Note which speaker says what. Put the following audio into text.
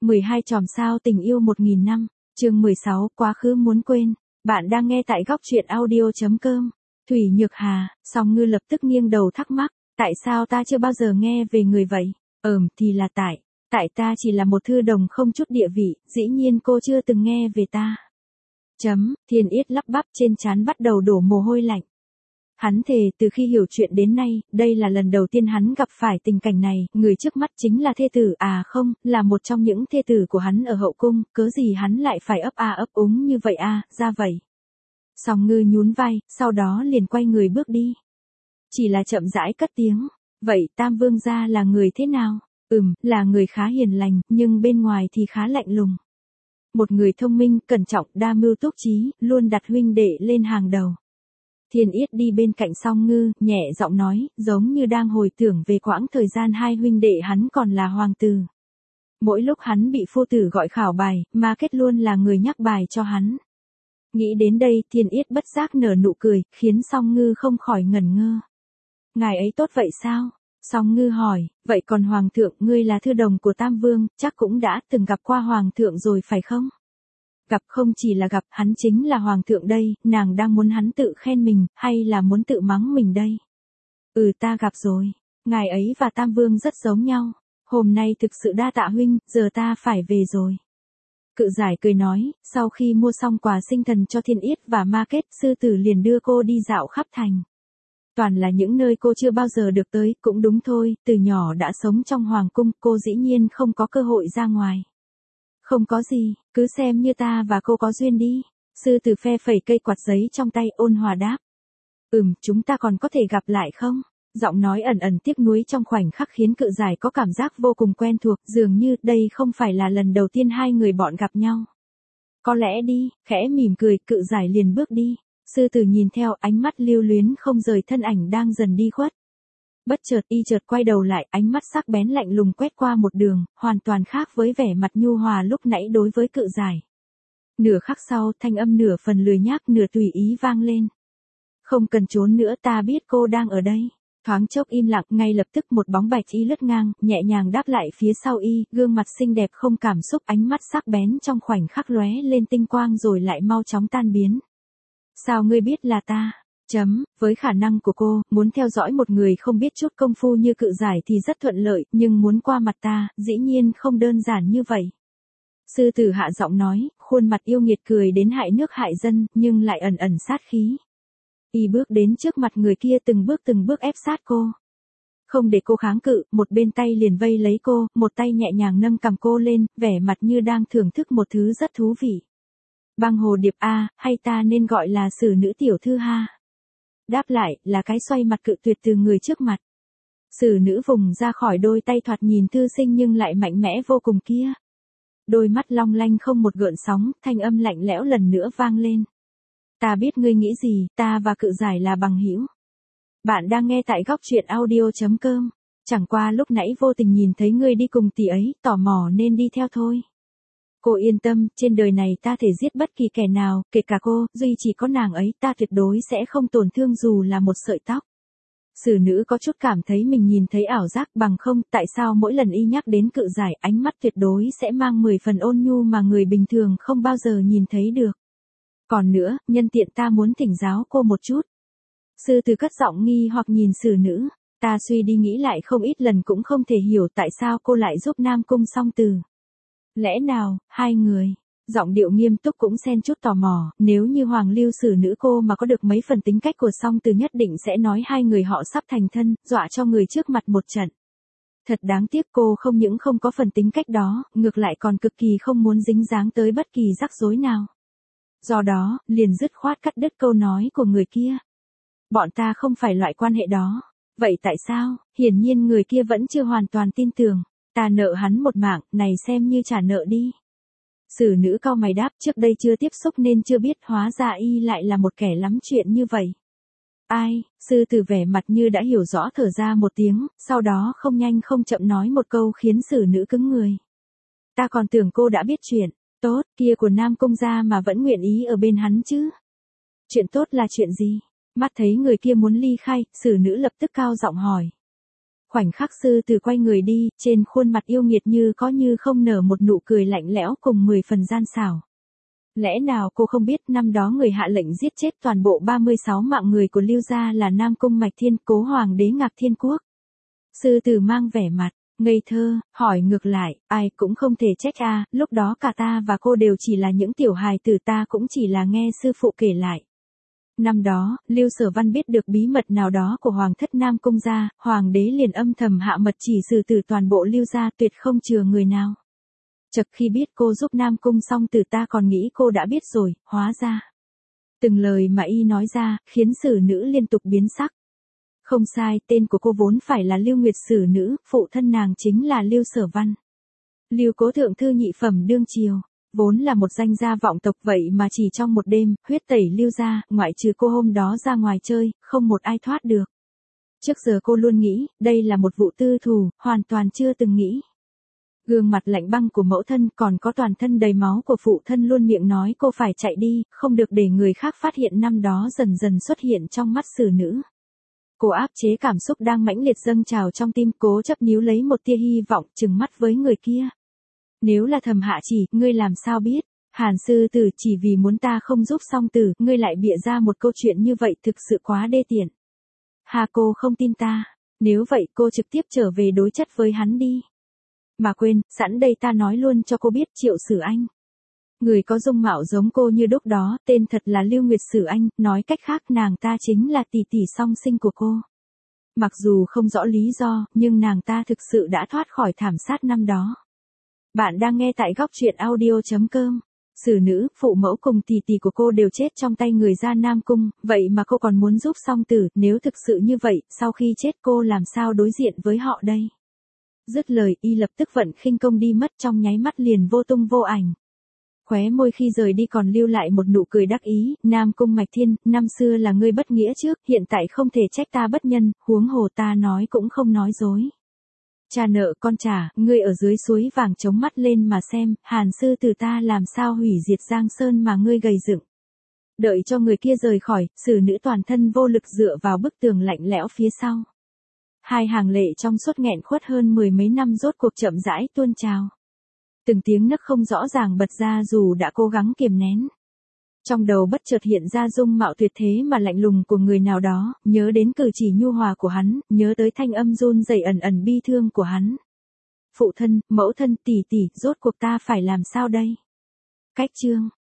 Speaker 1: 12 chòm sao tình yêu 1000 năm, chương 16, quá khứ muốn quên. Bạn đang nghe tại góc truyện audio.com. Thủy Nhược Hà, Song Ngư lập tức nghiêng đầu thắc mắc, tại sao ta chưa bao giờ nghe về người vậy? Thì là tại ta chỉ là một thư đồng không chút địa vị, dĩ nhiên cô chưa từng nghe về ta. Thiên Yết lắp bắp, trên trán bắt đầu đổ mồ hôi lạnh. Hắn thề từ khi hiểu chuyện đến nay, đây là lần đầu tiên hắn gặp phải tình cảnh này, người trước mắt chính là thê tử, không, là một trong những thê tử của hắn ở hậu cung, cớ gì hắn lại phải ấp úng như vậy ra vậy. Song Ngư nhún vai, sau đó liền quay người bước đi. Chỉ là chậm rãi cất tiếng, vậy Tam Vương gia là người thế nào? Là người khá hiền lành, nhưng bên ngoài thì khá lạnh lùng. Một người thông minh, cẩn trọng, đa mưu túc trí, luôn đặt huynh đệ lên hàng đầu. Thiên Yết đi bên cạnh Song Ngư, nhẹ giọng nói, giống như đang hồi tưởng về quãng thời gian hai huynh đệ hắn còn là hoàng tử. Mỗi lúc hắn bị phu tử gọi khảo bài, Ma Kết luôn là người nhắc bài cho hắn. Nghĩ đến đây, Thiên Yết bất giác nở nụ cười, khiến Song Ngư không khỏi ngẩn ngơ. Ngài ấy tốt vậy sao? Song Ngư hỏi, vậy còn hoàng thượng, ngươi là thư đồng của Tam Vương, chắc cũng đã từng gặp qua hoàng thượng rồi phải không? Gặp, không chỉ là gặp, hắn chính là hoàng thượng đây, nàng đang muốn hắn tự khen mình, hay là muốn tự mắng mình đây? Ta gặp rồi, ngài ấy và Tam Vương rất giống nhau, hôm nay thực sự đa tạ huynh, giờ ta phải về rồi. Cự Giải cười nói, sau khi mua xong quà sinh thần cho Thiên Yết và Ma Kết, sư tử liền đưa cô đi dạo khắp thành. Toàn là những nơi cô chưa bao giờ được tới, cũng đúng thôi, từ nhỏ đã sống trong hoàng cung, cô dĩ nhiên không có cơ hội ra ngoài. Không có gì, cứ xem như ta và cô có duyên đi. Sư tử phe phẩy cây quạt giấy trong tay, ôn hòa đáp. Chúng ta còn có thể gặp lại không? Giọng nói ẩn ẩn tiếc nuối trong khoảnh khắc khiến Cự Giải có cảm giác vô cùng quen thuộc, dường như đây không phải là lần đầu tiên hai người bọn gặp nhau. Có lẽ đi, khẽ mỉm cười, Cự Giải liền bước đi. Sư tử nhìn theo, ánh mắt lưu luyến không rời thân ảnh đang dần đi khuất. Bất chợt chợt quay đầu lại, ánh mắt sắc bén lạnh lùng quét qua một đường, hoàn toàn khác với vẻ mặt nhu hòa lúc nãy đối với Cự Giải. Nửa khắc sau, thanh âm nửa phần lười nhác nửa tùy ý vang lên. Không cần trốn nữa, ta biết cô đang ở đây. Thoáng chốc im lặng, ngay lập tức một bóng bạch y lướt ngang, nhẹ nhàng đáp lại phía sau y, gương mặt xinh đẹp không cảm xúc, ánh mắt sắc bén trong khoảnh khắc lóe lên tinh quang rồi lại mau chóng tan biến. Sao ngươi biết là ta? Với khả năng của cô, muốn theo dõi một người không biết chút công phu như Cự Giải thì rất thuận lợi, nhưng muốn qua mặt ta, dĩ nhiên không đơn giản như vậy. Sư tử hạ giọng nói, khuôn mặt yêu nghiệt cười đến hại nước hại dân, nhưng lại ẩn ẩn sát khí. Y bước đến trước mặt người kia, từng bước ép sát cô. Không để cô kháng cự, một bên tay liền vây lấy cô, một tay nhẹ nhàng nâng cằm cô lên, vẻ mặt như đang thưởng thức một thứ rất thú vị. Băng hồ điệp hay ta nên gọi là Sử nữ tiểu thư ha? Đáp lại, là cái xoay mặt cự tuyệt từ người trước mặt. Sử nữ vùng ra khỏi đôi tay thoạt nhìn thư sinh nhưng lại mạnh mẽ vô cùng kia. Đôi mắt long lanh không một gợn sóng, thanh âm lạnh lẽo lần nữa vang lên. Ta biết ngươi nghĩ gì, ta và Cự Giải là bằng hữu. Bạn đang nghe tại góc truyện audio.com. Chẳng qua lúc nãy vô tình nhìn thấy ngươi đi cùng tỷ ấy, tò mò nên đi theo thôi. Cô yên tâm, trên đời này ta thể giết bất kỳ kẻ nào, kể cả cô, duy chỉ có nàng ấy, ta tuyệt đối sẽ không tổn thương dù là một sợi tóc. Sử nữ có chút cảm thấy mình nhìn thấy ảo giác, bằng không, tại sao mỗi lần y nhắc đến Cự Giải, ánh mắt tuyệt đối sẽ mang 10 phần ôn nhu mà người bình thường không bao giờ nhìn thấy được. Còn nữa, nhân tiện ta muốn thỉnh giáo cô một chút. Sư tử cất giọng nghi hoặc nhìn sử nữ, ta suy đi nghĩ lại không ít lần cũng không thể hiểu tại sao cô lại giúp Nam Cung Song Từ. Lẽ nào, hai người, giọng điệu nghiêm túc cũng xen chút tò mò, nếu như Hoàng Lưu Sử nữ cô mà có được mấy phần tính cách của Song Từ nhất định sẽ nói hai người họ sắp thành thân, dọa cho người trước mặt một trận. Thật đáng tiếc cô không những không có phần tính cách đó, ngược lại còn cực kỳ không muốn dính dáng tới bất kỳ rắc rối nào. Do đó, liền dứt khoát cắt đứt câu nói của người kia. Bọn ta không phải loại quan hệ đó. Vậy tại sao? Hiển nhiên người kia vẫn chưa hoàn toàn tin tưởng. Ta nợ hắn một mạng, này xem như trả nợ đi. Sử nữ cau mày đáp, trước đây chưa tiếp xúc nên chưa biết, hóa ra y lại là một kẻ lắm chuyện như vậy. Ai? Sư tử vẻ mặt như đã hiểu rõ, thở ra một tiếng, sau đó không nhanh không chậm nói một câu khiến sử nữ cứng người. Ta còn tưởng cô đã biết chuyện. Tốt, kia của Nam Cung gia mà vẫn nguyện ý ở bên hắn chứ. Chuyện tốt là chuyện gì? Mắt thấy người kia muốn ly khai, sử nữ lập tức cao giọng hỏi. Khoảnh khắc sư tử quay người đi, trên khuôn mặt yêu nghiệt như có như không nở một nụ cười lạnh lẽo cùng 10 phần gian xảo. Lẽ nào cô không biết năm đó người hạ lệnh giết chết toàn bộ 36 mạng người của Lưu gia là Nam Cung Mạch Thiên, cố hoàng đế Ngạc Thiên Quốc? Sư tử mang vẻ mặt ngây thơ, hỏi ngược lại, ai cũng không thể trách lúc đó cả ta và cô đều chỉ là những tiểu hài tử, ta cũng chỉ là nghe sư phụ kể lại. Năm đó, Lưu Sở Văn biết được bí mật nào đó của hoàng thất Nam Cung gia, hoàng đế liền âm thầm hạ mật chỉ xử tử toàn bộ Lưu gia, tuyệt không chừa người nào. Chợt khi biết cô giúp Nam Cung Song Tử, ta còn nghĩ cô đã biết rồi, hóa ra. Từng lời mà y nói ra, khiến sử nữ liên tục biến sắc. Không sai, tên của cô vốn phải là Lưu Nguyệt Sử Nữ, phụ thân nàng chính là Lưu Sở Văn. Lưu Cố thượng thư nhị phẩm đương triều, vốn là một danh gia vọng tộc, vậy mà chỉ trong một đêm, huyết tẩy Lưu gia, ngoại trừ cô hôm đó ra ngoài chơi, không một ai thoát được. Trước giờ cô luôn nghĩ, đây là một vụ tư thù, hoàn toàn chưa từng nghĩ. Gương mặt lạnh băng của mẫu thân, còn có toàn thân đầy máu của phụ thân luôn miệng nói cô phải chạy đi, không được để người khác phát hiện, năm đó dần dần xuất hiện trong mắt sử nữ. Cô áp chế cảm xúc đang mãnh liệt dâng trào trong tim, cố chấp níu lấy một tia hy vọng, trừng mắt với người kia. Nếu là Thẩm Hạ Chỉ, ngươi làm sao biết? Hàn sư tử chỉ vì muốn ta không giúp Song Tử, ngươi lại bịa ra một câu chuyện như vậy, thực sự quá đê tiện. Hà, cô không tin ta. Nếu vậy cô trực tiếp trở về đối chất với hắn đi. Mà quên, sẵn đây ta nói luôn cho cô biết, Triệu Sử Anh. Người có dung mạo giống cô như đúc đó, tên thật là Lưu Nguyệt Sử Anh, nói cách khác nàng ta chính là tỷ tỷ song sinh của cô. Mặc dù không rõ lý do, nhưng nàng ta thực sự đã thoát khỏi thảm sát năm đó. Bạn đang nghe tại góc truyện audio.com. Sử nữ, phụ mẫu cùng tỷ tỷ của cô đều chết trong tay người gia Nam Cung, vậy mà cô còn muốn giúp Song Tử, nếu thực sự như vậy, sau khi chết cô làm sao đối diện với họ đây? Dứt lời, y lập tức vận khinh công đi mất, trong nháy mắt liền vô tung vô ảnh. Khóe môi khi rời đi còn lưu lại một nụ cười đắc ý, Nam Cung Mạch Thiên, năm xưa là ngươi bất nghĩa trước, hiện tại không thể trách ta bất nhân, huống hồ ta nói cũng không nói dối. Cha nợ con trả, ngươi ở dưới suối vàng chống mắt lên mà xem, Hàn sư từ ta làm sao hủy diệt Giang Sơn mà ngươi gầy dựng. Đợi cho người kia rời khỏi, sử nữ toàn thân vô lực dựa vào bức tường lạnh lẽo phía sau. Hai hàng lệ trong suốt nghẹn khuất hơn 10 mấy năm rốt cuộc chậm rãi tuôn trào. Từng tiếng nấc không rõ ràng bật ra dù đã cố gắng kiềm nén. Trong đầu bất chợt hiện ra dung mạo tuyệt thế mà lạnh lùng của người nào đó, nhớ đến cử chỉ nhu hòa của hắn, nhớ tới thanh âm run rẩy ẩn ẩn bi thương của hắn. Phụ thân, mẫu thân, tỷ tỷ, rốt cuộc ta phải làm sao đây? Cách chương